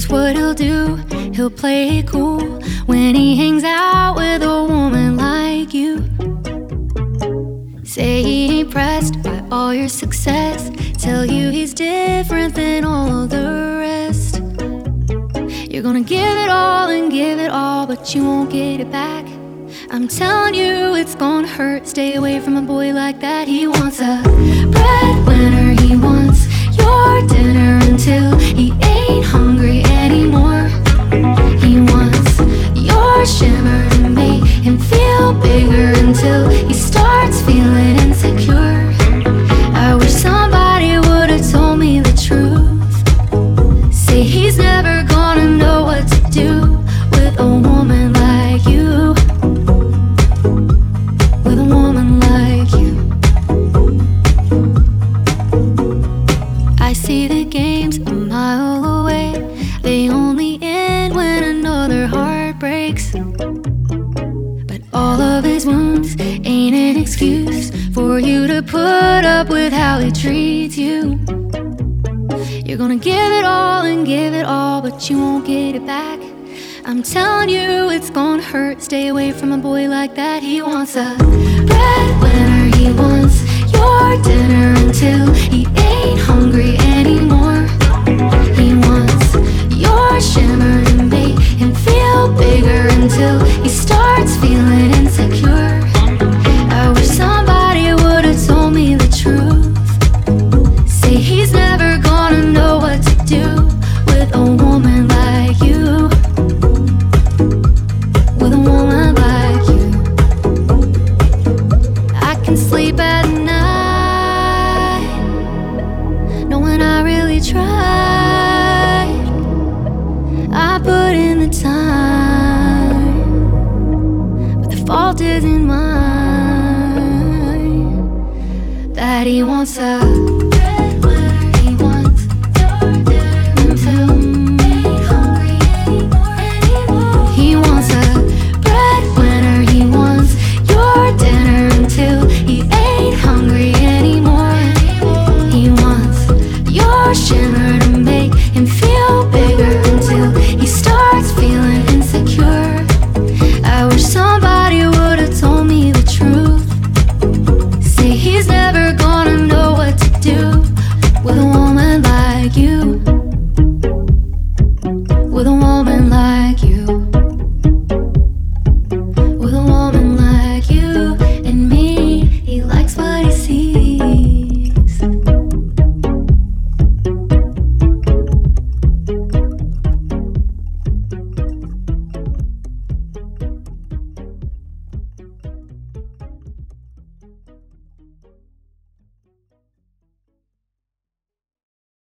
Here's what he'll do, he'll play it cool when he hangs out with a woman like you. Say he ain't pressed by all your success, tell you he's different than all the rest. You're gonna give it all and give it all, but you won't get it back. I'm telling you it's gonna hurt. Stay away from a boy like that. He wants a breadwinner, he wants your dinner until he ain't hungry anymore. He wants your shimmer to make him feel bigger until he starts feeling insecure. I wish somebody would've told me the truth. Say he's never gonna know what to do with a woman like you. With a woman like you. I see the games a mile away. They only end when another heart breaks. But all of his wounds ain't an excuse for you to put up with how he treats you. You're gonna give it all and give it all, but you won't get it back. I'm telling you it's gonna hurt. Stay away from a boy like that. He wants a breadwinner, he wants your dinner until he ain't hungry anymore. He wants your shimmer to make him feel bigger until he starts feeling insecure. I wish somebody would've told me the truth. Say he's never gonna know what to do with a woman like you. With a woman like you. I can sleep at night knowing I really tried. I put in the time, but the fault isn't mine. That he wants a